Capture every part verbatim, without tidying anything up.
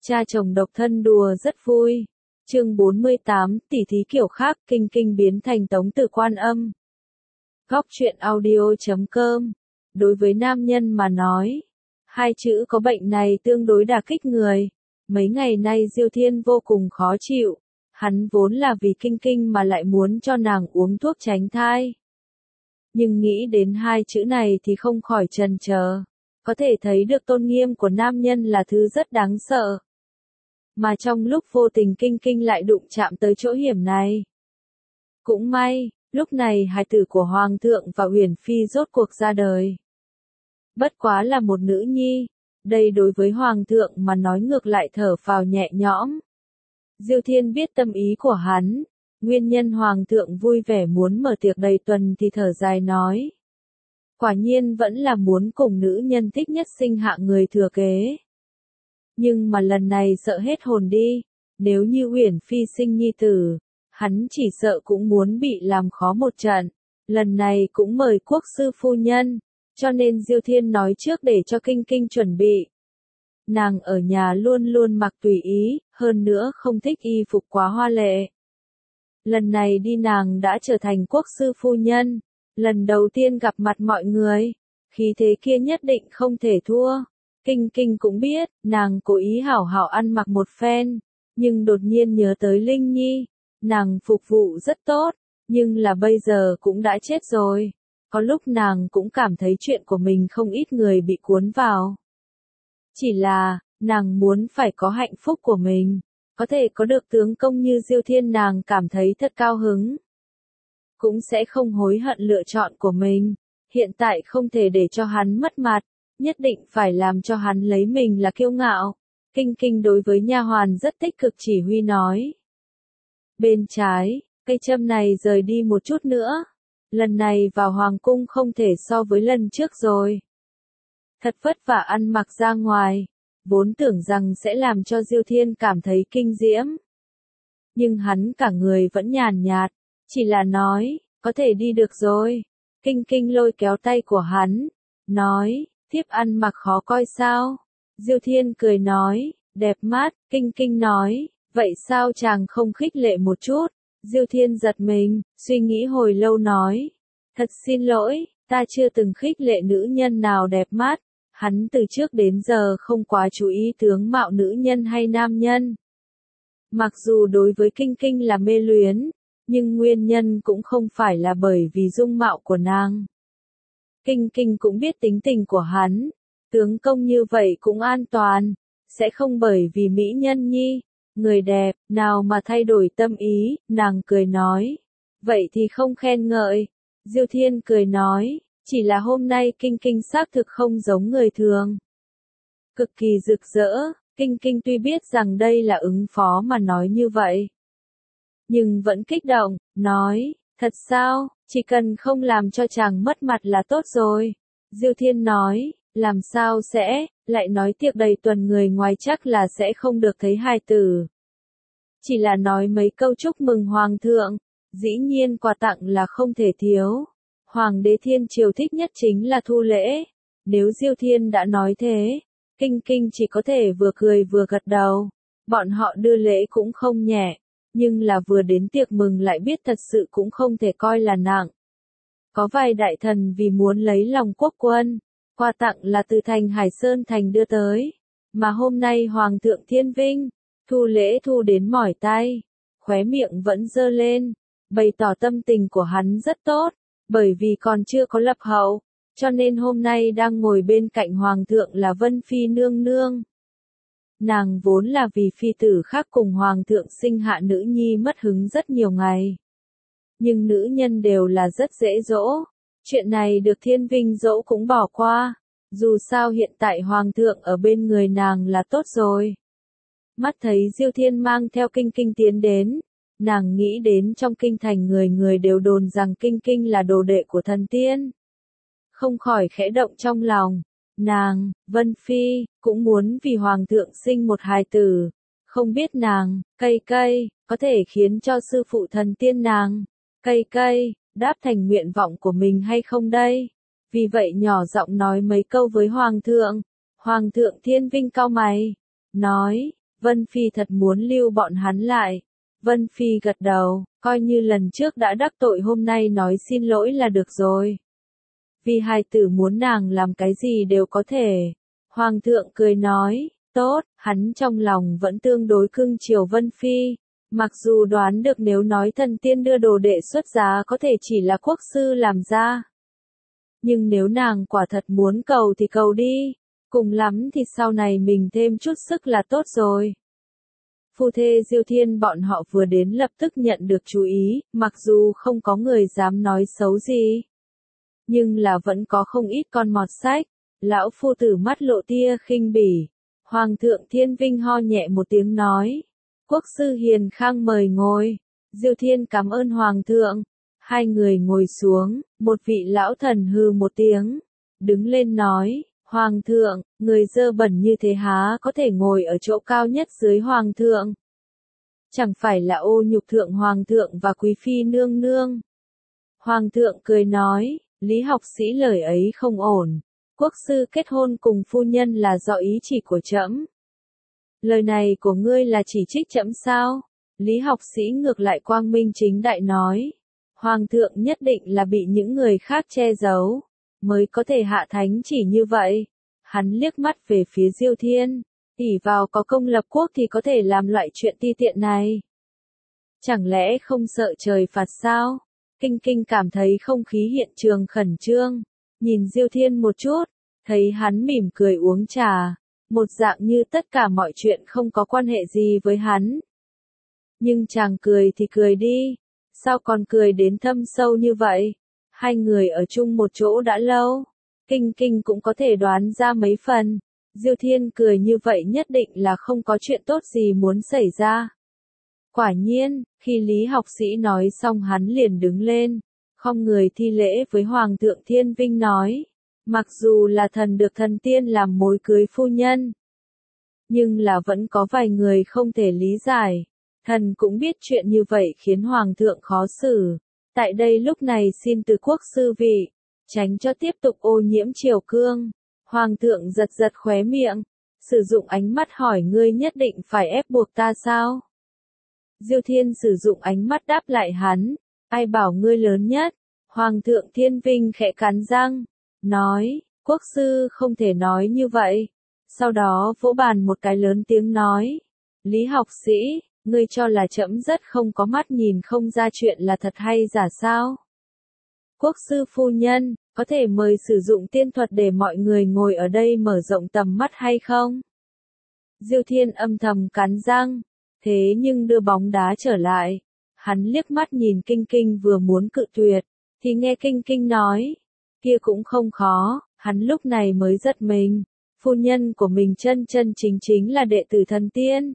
Cha chồng độc thân đùa rất vui. Chương bốn mươi tám, tỉ thí kiểu khác, Kinh Kinh biến thành Tống Tử Quan Âm. Góc truyện audio chấm com. Đối với nam nhân mà nói, hai chữ có bệnh này tương đối đả kích người. Mấy ngày nay Diêu Thiên vô cùng khó chịu. Hắn vốn là vì Kinh Kinh mà lại muốn cho nàng uống thuốc tránh thai. Nhưng nghĩ đến hai chữ này thì không khỏi chần chờ. Có thể thấy được tôn nghiêm của nam nhân là thứ rất đáng sợ. Mà trong lúc vô tình Kinh Kinh lại đụng chạm tới chỗ hiểm này. Cũng may, lúc này hài tử của Hoàng thượng và Uyển Phi rốt cuộc ra đời. Bất quá là một nữ nhi, đây đối với Hoàng thượng mà nói ngược lại thở phào nhẹ nhõm. Diêu Thiên biết tâm ý của hắn, nguyên nhân Hoàng thượng vui vẻ muốn mở tiệc đầy tuần thì thở dài nói. Quả nhiên vẫn là muốn cùng nữ nhân thích nhất sinh hạ người thừa kế. Nhưng mà lần này sợ hết hồn đi, nếu như Uyển Phi sinh nhi tử, hắn chỉ sợ cũng muốn bị làm khó một trận. Lần này cũng mời quốc sư phu nhân, cho nên Diêu Thiên nói trước để cho Kinh Kinh chuẩn bị. Nàng ở nhà luôn luôn mặc tùy ý, hơn nữa không thích y phục quá hoa lệ. Lần này đi nàng đã trở thành quốc sư phu nhân, lần đầu tiên gặp mặt mọi người, khí thế kia nhất định không thể thua. Kinh Kinh cũng biết, nàng cố ý hảo hảo ăn mặc một phen, nhưng đột nhiên nhớ tới Linh Nhi, nàng phục vụ rất tốt, nhưng là bây giờ cũng đã chết rồi. Có lúc nàng cũng cảm thấy chuyện của mình không ít người bị cuốn vào. Chỉ là, nàng muốn phải có hạnh phúc của mình, có thể có được tướng công như Diêu Thiên nàng cảm thấy thật cao hứng. Cũng sẽ không hối hận lựa chọn của mình, hiện tại không thể để cho hắn mất mặt. Nhất định phải làm cho hắn lấy mình là kiêu ngạo. Kinh Kinh đối với nha hoàn rất tích cực chỉ huy nói. Bên trái, cây châm này rời đi một chút nữa. Lần này vào hoàng cung không thể so với lần trước rồi. Thật vất vả ăn mặc ra ngoài, vốn tưởng rằng sẽ làm cho Diêu Thiên cảm thấy kinh diễm. Nhưng hắn cả người vẫn nhàn nhạt, chỉ là nói, có thể đi được rồi. Kinh Kinh lôi kéo tay của hắn, nói. Thiếp ăn mặc khó coi sao? Diêu Thiên cười nói, đẹp mắt. Kinh Kinh nói, vậy sao chàng không khích lệ một chút? Diêu Thiên giật mình, suy nghĩ hồi lâu nói, thật xin lỗi, ta chưa từng khích lệ nữ nhân nào đẹp mắt. Hắn từ trước đến giờ không quá chú ý tướng mạo nữ nhân hay nam nhân. Mặc dù đối với Kinh Kinh là mê luyến, nhưng nguyên nhân cũng không phải là bởi vì dung mạo của nàng. Kinh Kinh cũng biết tính tình của hắn, tướng công như vậy cũng an toàn, sẽ không bởi vì mỹ nhân nhi, người đẹp, nào mà thay đổi tâm ý, nàng cười nói. Vậy thì không khen ngợi. Diêu Thiên cười nói, chỉ là hôm nay Kinh Kinh xác thực không giống người thường. Cực kỳ rực rỡ, Kinh Kinh tuy biết rằng đây là ứng phó mà nói như vậy. Nhưng vẫn kích động, nói, thật sao? Chỉ cần không làm cho chàng mất mặt là tốt rồi. Diêu Thiên nói, làm sao sẽ, lại nói tiệc đầy tuần người ngoài chắc là sẽ không được thấy hài tử. Chỉ là nói mấy câu chúc mừng Hoàng thượng, dĩ nhiên quà tặng là không thể thiếu. Hoàng đế Thiên Triều thích nhất chính là thu lễ. Nếu Diêu Thiên đã nói thế, Kinh Kinh chỉ có thể vừa cười vừa gật đầu. Bọn họ đưa lễ cũng không nhẹ. Nhưng là vừa đến tiệc mừng lại biết thật sự cũng không thể coi là nặng. Có vài đại thần vì muốn lấy lòng quốc quân, quà tặng là từ thành Hải Sơn thành đưa tới. Mà hôm nay Hoàng thượng Thiên Vinh, thu lễ thu đến mỏi tay, khóe miệng vẫn dơ lên, bày tỏ tâm tình của hắn rất tốt, bởi vì còn chưa có lập hậu, cho nên hôm nay đang ngồi bên cạnh Hoàng thượng là Vân Phi nương nương. Nàng vốn là vì phi tử khác cùng Hoàng thượng sinh hạ nữ nhi mất hứng rất nhiều ngày. Nhưng nữ nhân đều là rất dễ dỗ. Chuyện này được Thiên Vinh dỗ cũng bỏ qua. Dù sao hiện tại Hoàng thượng ở bên người nàng là tốt rồi. Mắt thấy Diêu Thiên mang theo Kinh Kinh tiến đến. Nàng nghĩ đến trong kinh thành người người đều đồn rằng Kinh Kinh là đồ đệ của thần tiên. Không khỏi khẽ động trong lòng. Nàng, Vân Phi, cũng muốn vì Hoàng thượng sinh một hài tử. Không biết nàng, cây cây, có thể khiến cho sư phụ thần tiên nàng, cây cây, đáp thành nguyện vọng của mình hay không đây? Vì vậy nhỏ giọng nói mấy câu với Hoàng thượng. Hoàng thượng Thiên Vinh cau mày, nói, Vân Phi thật muốn lưu bọn hắn lại. Vân Phi gật đầu, coi như lần trước đã đắc tội hôm nay nói xin lỗi là được rồi. Vì hài tử muốn nàng làm cái gì đều có thể. Hoàng thượng cười nói, tốt, hắn trong lòng vẫn tương đối cưng chiều Vân Phi. Mặc dù đoán được nếu nói thần tiên đưa đồ đệ xuất giá có thể chỉ là quốc sư làm ra. Nhưng nếu nàng quả thật muốn cầu thì cầu đi, cùng lắm thì sau này mình thêm chút sức là tốt rồi. Phu thê Diêu Thiên bọn họ vừa đến lập tức nhận được chú ý, mặc dù không có người dám nói xấu gì. Nhưng là vẫn có không ít con mọt sách, lão phu tử mắt lộ tia khinh bỉ. Hoàng thượng Thiên Vinh ho nhẹ một tiếng nói. Quốc sư hiền khang mời ngồi. Diêu Thiên cảm ơn Hoàng thượng. Hai người ngồi xuống, một vị lão thần hừ một tiếng. Đứng lên nói, Hoàng thượng, người dơ bẩn như thế há có thể ngồi ở chỗ cao nhất dưới Hoàng thượng. Chẳng phải là ô nhục thượng Hoàng thượng và quý phi nương nương. Hoàng thượng cười nói, Lý học sĩ lời ấy không ổn. Quốc sư kết hôn cùng phu nhân là do ý chỉ của trẫm. Lời này của ngươi là chỉ trích trẫm sao? Lý học sĩ ngược lại quang minh chính đại nói. Hoàng thượng nhất định là bị những người khác che giấu, mới có thể hạ thánh chỉ như vậy. Hắn liếc mắt về phía Diêu Thiên, ỷ vào có công lập quốc thì có thể làm loại chuyện ti tiện này. Chẳng lẽ không sợ trời phạt sao? Kinh Kinh cảm thấy không khí hiện trường khẩn trương, nhìn Diêu Thiên một chút, thấy hắn mỉm cười uống trà, một dạng như tất cả mọi chuyện không có quan hệ gì với hắn. Nhưng chàng cười thì cười đi, sao còn cười đến thâm sâu như vậy? Hai người ở chung một chỗ đã lâu, Kinh Kinh cũng có thể đoán ra mấy phần. Diêu Thiên cười như vậy nhất định là không có chuyện tốt gì muốn xảy ra. Quả nhiên, khi Lý học sĩ nói xong hắn liền đứng lên, không người thi lễ với Hoàng thượng Thiên Vinh nói, mặc dù là thần được thần tiên làm mối cưới phu nhân, nhưng là vẫn có vài người không thể lý giải. Thần cũng biết chuyện như vậy khiến Hoàng thượng khó xử. Tại đây lúc này xin từ quốc sư vị, tránh cho tiếp tục ô nhiễm triều cương. Hoàng thượng giật giật khóe miệng, sử dụng ánh mắt hỏi ngươi nhất định phải ép buộc ta sao? Diêu Thiên sử dụng ánh mắt đáp lại hắn, ai bảo ngươi lớn nhất? Hoàng thượng Thiên Vinh khẽ cắn răng, nói, quốc sư không thể nói như vậy. Sau đó vỗ bàn một cái lớn tiếng nói, Lý học sĩ, ngươi cho là trẫm rất không có mắt nhìn không ra chuyện là thật hay giả sao? Quốc sư phu nhân, có thể mời sử dụng tiên thuật để mọi người ngồi ở đây mở rộng tầm mắt hay không? Diêu Thiên âm thầm cắn răng, thế nhưng đưa bóng đá trở lại. Hắn liếc mắt nhìn Kinh Kinh vừa muốn cự tuyệt, thì nghe Kinh Kinh nói, kia cũng không khó, hắn lúc này mới giật mình. Phu nhân của mình chân chân chính chính là đệ tử thần tiên.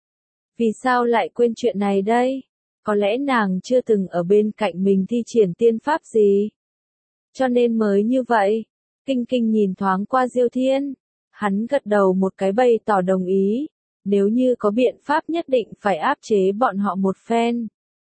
Vì sao lại quên chuyện này đây? Có lẽ nàng chưa từng ở bên cạnh mình thi triển tiên pháp gì. Cho nên mới như vậy. Kinh Kinh nhìn thoáng qua Diêu Thiên. Hắn gật đầu một cái bày tỏ đồng ý. Nếu như có biện pháp nhất định phải áp chế bọn họ một phen.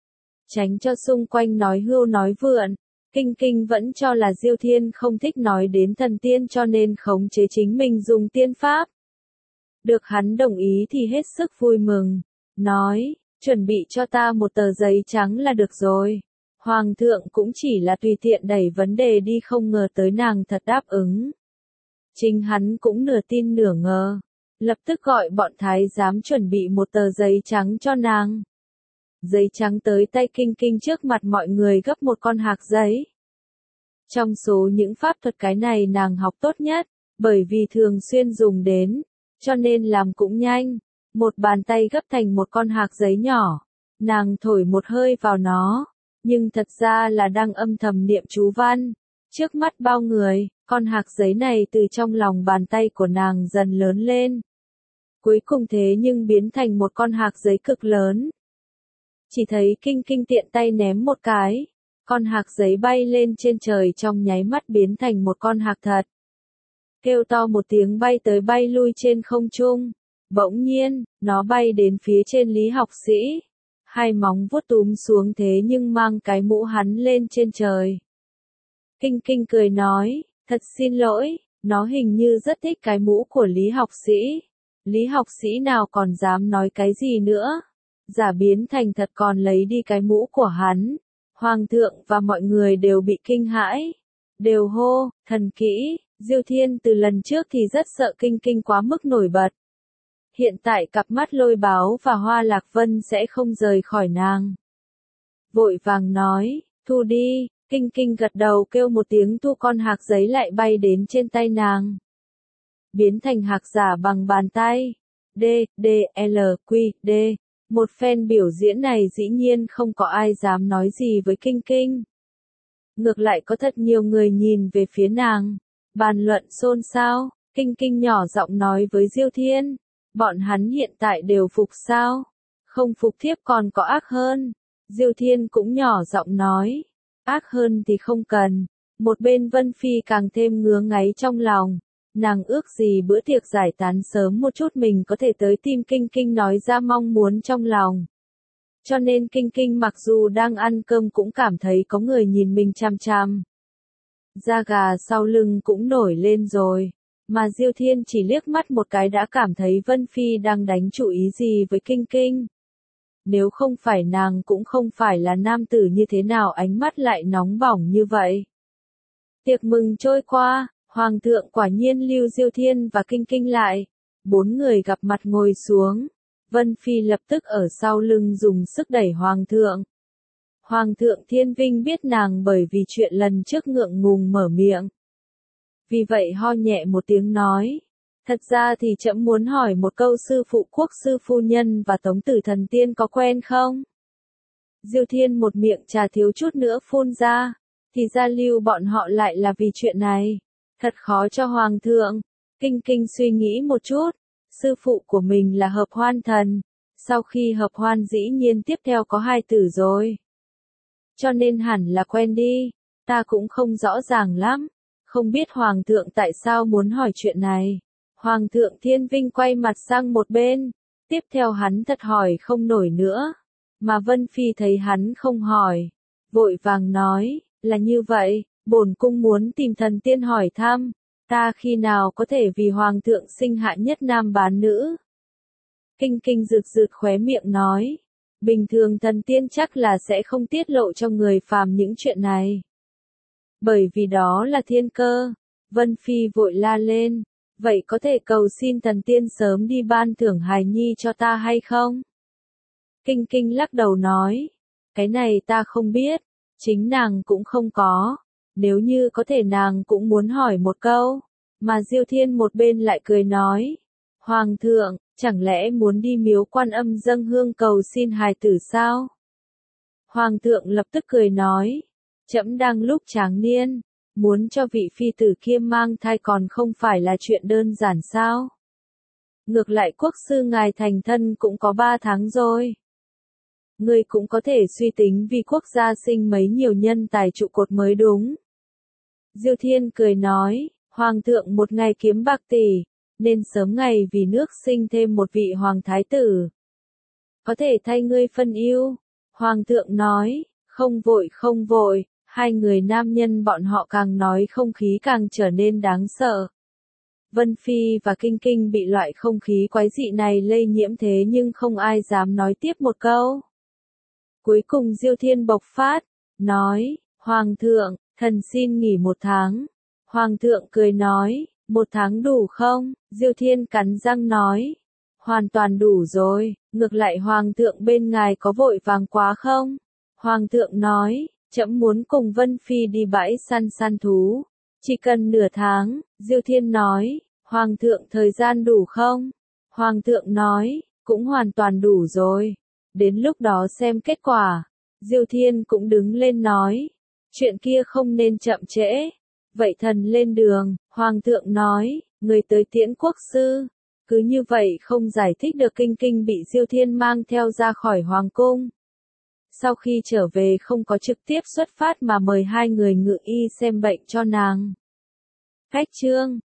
Tránh cho xung quanh nói hưu nói vượn. Kinh Kinh vẫn cho là Diêu Thiên không thích nói đến thần tiên cho nên khống chế chính mình dùng tiên pháp. Được hắn đồng ý thì hết sức vui mừng. Nói, chuẩn bị cho ta một tờ giấy trắng là được rồi. Hoàng thượng cũng chỉ là tùy tiện đẩy vấn đề đi không ngờ tới nàng thật đáp ứng. Chính hắn cũng nửa tin nửa ngờ. Lập tức gọi bọn thái giám chuẩn bị một tờ giấy trắng cho nàng. Giấy trắng tới tay Kinh Kinh trước mặt mọi người gấp một con hạc giấy. Trong số những pháp thuật cái này nàng học tốt nhất, bởi vì thường xuyên dùng đến, cho nên làm cũng nhanh. Một bàn tay gấp thành một con hạc giấy nhỏ, nàng thổi một hơi vào nó, nhưng thật ra là đang âm thầm niệm chú văn. Trước mắt bao người, con hạc giấy này từ trong lòng bàn tay của nàng dần lớn lên. Cuối cùng thế nhưng biến thành một con hạc giấy cực lớn. Chỉ thấy Kinh Kinh tiện tay ném một cái, con hạc giấy bay lên trên trời trong nháy mắt biến thành một con hạc thật. Kêu to một tiếng bay tới bay lui trên không trung. Bỗng nhiên, nó bay đến phía trên Lý học sĩ. Hai móng vuốt túm xuống thế nhưng mang cái mũ hắn lên trên trời. Kinh Kinh cười nói, thật xin lỗi, nó hình như rất thích cái mũ của Lý học sĩ. Lý học sĩ nào còn dám nói cái gì nữa, giả biến thành thật còn lấy đi cái mũ của hắn. Hoàng thượng và mọi người đều bị kinh hãi, đều hô, thần kỹ. Diêu Thiên từ lần trước thì rất sợ Kinh Kinh quá mức nổi bật. Hiện tại cặp mắt Lôi Báo và Hoa Lạc Vân sẽ không rời khỏi nàng. Vội vàng nói, thu đi. Kinh Kinh gật đầu kêu một tiếng, thu con hạc giấy lại bay đến trên tay nàng. Biến thành hạc giả bằng bàn tay. D, D, L, Q, D. Một phen biểu diễn này dĩ nhiên không có ai dám nói gì với Kinh Kinh. Ngược lại có thật nhiều người nhìn về phía nàng, bàn luận xôn xao. Kinh Kinh nhỏ giọng nói với Diêu Thiên, bọn hắn hiện tại đều phục sao? Không phục thiếp còn có ác hơn. Diêu Thiên cũng nhỏ giọng nói, ác hơn thì không cần. Một bên Vân Phi càng thêm ngứa ngáy trong lòng. Nàng ước gì bữa tiệc giải tán sớm một chút mình có thể tới tìm Kinh Kinh nói ra mong muốn trong lòng. Cho nên Kinh Kinh mặc dù đang ăn cơm cũng cảm thấy có người nhìn mình chằm chằm. Da gà sau lưng cũng nổi lên rồi. Mà Diêu Thiên chỉ liếc mắt một cái đã cảm thấy Vân Phi đang đánh chủ ý gì với Kinh Kinh. Nếu không phải nàng cũng không phải là nam tử như thế nào ánh mắt lại nóng bỏng như vậy. Tiệc mừng trôi qua, Hoàng thượng quả nhiên lưu Diêu Thiên và Kinh Kinh lại. Bốn người gặp mặt ngồi xuống. Vân Phi lập tức ở sau lưng dùng sức đẩy Hoàng thượng. Hoàng thượng Thiên Vinh biết nàng bởi vì chuyện lần trước ngượng ngùng mở miệng. Vì vậy ho nhẹ một tiếng nói. Thật ra thì trẫm muốn hỏi một câu, sư phụ Quốc sư phu nhân và Tống tử thần tiên có quen không? Diêu Thiên một miệng trà thiếu chút nữa phun ra. Thì ra lưu bọn họ lại là vì chuyện này. Thật khó cho Hoàng thượng. Kinh Kinh suy nghĩ một chút. Sư phụ của mình là Hợp Hoan thần. Sau khi Hợp Hoan dĩ nhiên tiếp theo có hai tử rồi. Cho nên hẳn là quen đi. Ta cũng không rõ ràng lắm. Không biết Hoàng thượng tại sao muốn hỏi chuyện này. Hoàng thượng Thiên Vinh quay mặt sang một bên. Tiếp theo hắn thật hỏi không nổi nữa. Mà Vân Phi thấy hắn không hỏi. Vội vàng nói, là như vậy, bổn cung muốn tìm thần tiên hỏi thăm. Ta khi nào có thể vì Hoàng thượng sinh hạ nhất nam bán nữ? Kinh Kinh rực rực khóe miệng nói. Bình thường thần tiên chắc là sẽ không tiết lộ cho người phàm những chuyện này. Bởi vì đó là thiên cơ. Vân Phi vội la lên. Vậy có thể cầu xin thần tiên sớm đi ban thưởng hài nhi cho ta hay không? Kinh Kinh lắc đầu nói. Cái này ta không biết. Chính nàng cũng không có. Nếu như có thể nàng cũng muốn hỏi một câu. Mà Diêu Thiên một bên lại cười nói. Hoàng thượng, chẳng lẽ muốn đi miếu Quan Âm dâng hương cầu xin hài tử sao? Hoàng thượng lập tức cười nói. Trẫm đang lúc tráng niên. Muốn cho vị phi tử kia mang thai còn không phải là chuyện đơn giản sao? Ngược lại quốc sư ngài thành thân cũng có ba tháng rồi. Ngươi cũng có thể suy tính vì quốc gia sinh mấy nhiều nhân tài trụ cột mới đúng. Diêu Thiên cười nói, Hoàng thượng một ngày kiếm bạc tỷ, nên sớm ngày vì nước sinh thêm một vị hoàng thái tử. Có thể thay ngươi phân ưu. Hoàng thượng nói, không vội không vội. Hai người nam nhân bọn họ càng nói không khí càng trở nên đáng sợ. Vân Phi và Kinh Kinh bị loại không khí quái dị này lây nhiễm thế nhưng không ai dám nói tiếp một câu. Cuối cùng Diêu Thiên bộc phát, nói, Hoàng thượng, thần xin nghỉ một tháng. Hoàng thượng cười nói, một tháng đủ không? Diêu Thiên cắn răng nói, hoàn toàn đủ rồi, ngược lại Hoàng thượng bên ngài có vội vàng quá không? Hoàng thượng nói, trẫm muốn cùng Vân Phi đi bãi săn săn thú. Chỉ cần nửa tháng, Diêu Thiên nói, Hoàng thượng thời gian đủ không? Hoàng thượng nói, cũng hoàn toàn đủ rồi. Đến lúc đó xem kết quả. Diêu Thiên cũng đứng lên nói, chuyện kia không nên chậm trễ. Vậy thần lên đường, Hoàng thượng nói, người tới tiễn quốc sư. Cứ như vậy không giải thích được Kinh Kinh bị Diêu Thiên mang theo ra khỏi Hoàng cung. Sau khi trở về không có trực tiếp xuất phát mà mời hai người ngự y xem bệnh cho nàng. Khách chương